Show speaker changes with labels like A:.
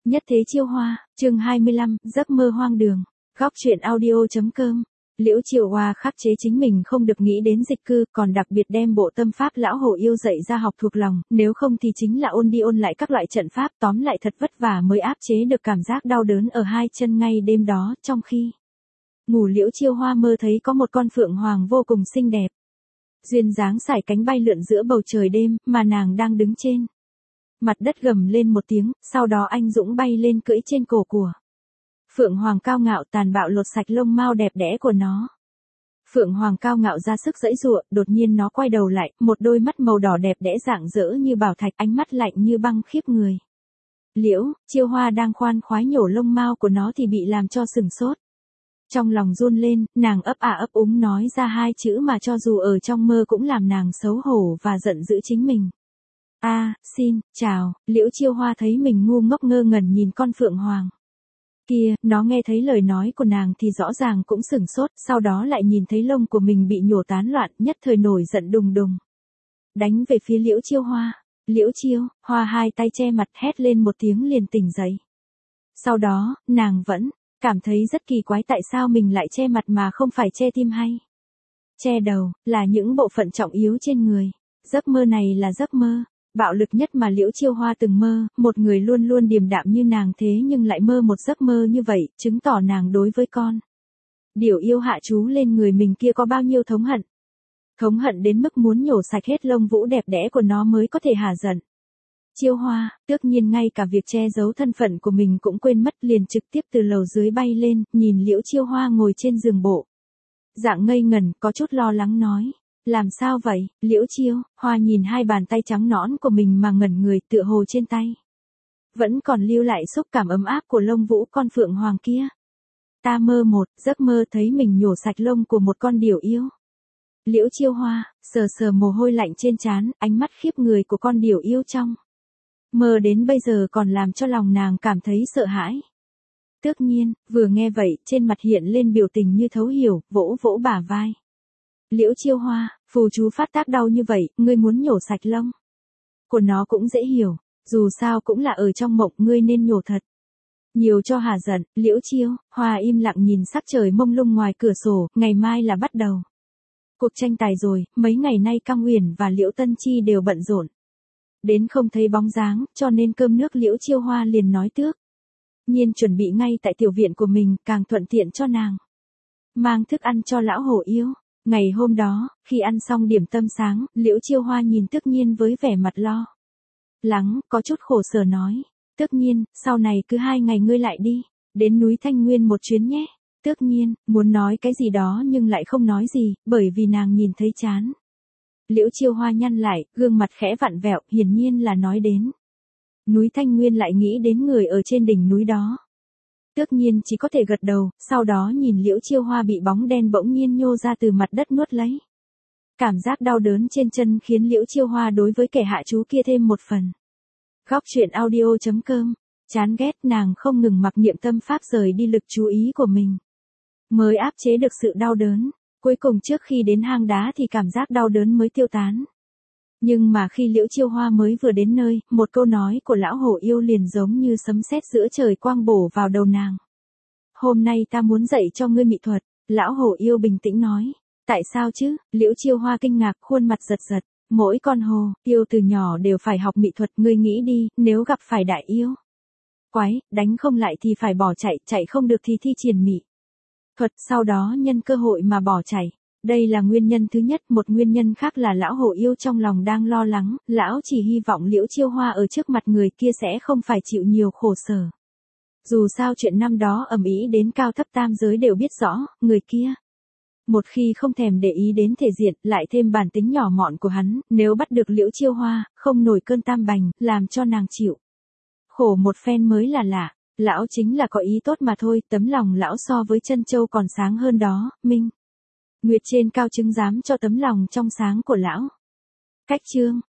A: Nhất thế chiêu hoa, chương 25, giấc mơ hoang đường. Góc truyện audio.com. Liễu Chiêu Hoa khắc chế chính mình không được nghĩ đến dịch cư, còn đặc biệt đem bộ tâm pháp lão hồ yêu dạy ra học thuộc lòng, nếu không thì chính là ôn đi ôn lại các loại trận pháp, tóm lại thật vất vả mới áp chế được cảm giác đau đớn ở hai chân ngay đêm đó. Trong khi ngủ, Liễu Chiêu Hoa mơ thấy có một con phượng hoàng vô cùng xinh đẹp, duyên dáng sải cánh bay lượn giữa bầu trời đêm, mà nàng đang đứng trên mặt đất gầm lên một tiếng, sau đó anh dũng bay lên cưỡi trên cổ của phượng hoàng cao ngạo, tàn bạo lột sạch lông mao đẹp đẽ của nó. Phượng hoàng cao ngạo ra sức giãy giụa, đột nhiên nó quay đầu lại, một đôi mắt màu đỏ đẹp đẽ rạng rỡ như bảo thạch, ánh mắt lạnh như băng khiếp người. Liễu Chiêu Hoa đang khoan khoái nhổ lông mao của nó thì bị làm cho sửng sốt. Trong lòng run lên, nàng ấp ấp úng nói ra hai chữ mà cho dù ở trong mơ cũng làm nàng xấu hổ và giận dữ chính mình. Xin chào. Liễu Chiêu Hoa thấy mình ngu ngốc ngơ ngẩn nhìn con phượng hoàng kia, nó nghe thấy lời nói của nàng thì rõ ràng cũng sửng sốt, sau đó lại nhìn thấy lông của mình bị nhổ tán loạn, nhất thời nổi giận đùng đùng, đánh về phía Liễu Chiêu Hoa. Liễu Chiêu Hoa hai tay che mặt hét lên một tiếng liền tỉnh dậy. Sau đó, nàng vẫn cảm thấy rất kỳ quái tại sao mình lại che mặt mà không phải che tim hay che đầu, là những bộ phận trọng yếu trên người. Giấc mơ này là giấc mơ bạo lực nhất mà Liễu Chiêu Hoa từng mơ, một người luôn luôn điềm đạm như nàng thế nhưng lại mơ một giấc mơ như vậy, chứng tỏ nàng đối với con điểu yêu hạ chú lên người mình kia có bao nhiêu thống hận. Thống hận đến mức muốn nhổ sạch hết lông vũ đẹp đẽ của nó mới có thể hả giận. Chiêu Hoa, tất nhiên ngay cả việc che giấu thân phận của mình cũng quên mất, liền trực tiếp từ lầu dưới bay lên, nhìn Liễu Chiêu Hoa ngồi trên giường bộ dạng ngây ngẩn, có chút lo lắng nói. Làm sao vậy? Liễu Chiêu Hoa nhìn hai bàn tay trắng nõn của mình mà ngẩn người, tựa hồ trên tay vẫn còn lưu lại xúc cảm ấm áp của lông vũ con phượng hoàng kia. Ta mơ một giấc mơ thấy mình nhổ sạch lông của một con điểu yêu. Liễu Chiêu Hoa sờ sờ mồ hôi lạnh trên trán, ánh mắt khiếp người của con điểu yêu trong mơ đến bây giờ còn làm cho lòng nàng cảm thấy sợ hãi. Tất nhiên, vừa nghe vậy, trên mặt hiện lên biểu tình như thấu hiểu, vỗ vỗ bả vai. Liễu Chiêu Hoa, phù chú phát tác đau như vậy, ngươi muốn nhổ sạch lông của nó cũng dễ hiểu, dù sao cũng là ở trong mộng, ngươi nên nhổ thật nhiều cho hả giận. Liễu Chiêu Hoa im lặng nhìn sắc trời mông lung ngoài cửa sổ, ngày mai là bắt đầu cuộc tranh tài rồi, mấy ngày nay Cam Uyển và Liễu Tân Chi đều bận rộn đến không thấy bóng dáng, cho nên cơm nước Liễu Chiêu Hoa liền nói tước nhiên chuẩn bị ngay tại tiểu viện của mình, càng thuận tiện cho nàng mang thức ăn cho lão hổ yêu. Ngày hôm đó, khi ăn xong điểm tâm sáng, Liễu Chiêu Hoa nhìn Tất Nhiên với vẻ mặt lo lắng, có chút khổ sở nói. Tất Nhiên, sau này cứ 2 ngày ngươi lại đi đến núi Thanh Nguyên một chuyến nhé. Tất Nhiên muốn nói cái gì đó nhưng lại không nói gì, bởi vì nàng nhìn thấy chán Liễu Chiêu Hoa nhăn lại, gương mặt khẽ vặn vẹo, hiển nhiên là nói đến núi Thanh Nguyên lại nghĩ đến người ở trên đỉnh núi đó. Tất Nhiên chỉ có thể gật đầu, sau đó nhìn Liễu Chiêu Hoa bị bóng đen bỗng nhiên nhô ra từ mặt đất nuốt lấy. Cảm giác đau đớn trên chân khiến Liễu Chiêu Hoa đối với kẻ hạ chú kia thêm một phần. Góc truyện audio.com. Chán ghét, nàng không ngừng mặc niệm tâm pháp rời đi lực chú ý của mình, mới áp chế được sự đau đớn. Cuối cùng trước khi đến hang đá thì cảm giác đau đớn mới tiêu tán. Nhưng mà khi Liễu Chiêu Hoa mới vừa đến nơi, một câu nói của lão hổ yêu liền giống như sấm sét giữa trời quang bổ vào đầu nàng. Hôm nay ta muốn dạy cho ngươi mỹ thuật. Lão hổ yêu bình tĩnh nói. Tại sao chứ? Liễu Chiêu Hoa kinh ngạc, khuôn mặt giật giật. Mỗi con hồ yêu từ nhỏ đều phải học mỹ thuật, ngươi nghĩ đi, nếu gặp phải đại yêu quái, đánh không lại thì phải bỏ chạy, chạy không được thì thi triển mỹ thuật, sau đó nhân cơ hội mà bỏ chạy. Đây là nguyên nhân thứ nhất, một nguyên nhân khác là lão hổ yêu trong lòng đang lo lắng, lão chỉ hy vọng Liễu Chiêu Hoa ở trước mặt người kia sẽ không phải chịu nhiều khổ sở. Dù sao chuyện năm đó ầm ĩ đến cao thấp tam giới đều biết rõ, người kia một khi không thèm để ý đến thể diện, lại thêm bản tính nhỏ mọn của hắn, nếu bắt được Liễu Chiêu Hoa, không nổi cơn tam bành, làm cho nàng chịu khổ một phen mới là lạ. Lão chính là có ý tốt mà thôi, tấm lòng lão so với chân châu còn sáng hơn đó, Minh Nguyệt trên cao chứng giám cho tấm lòng trong sáng của lão. Cách chương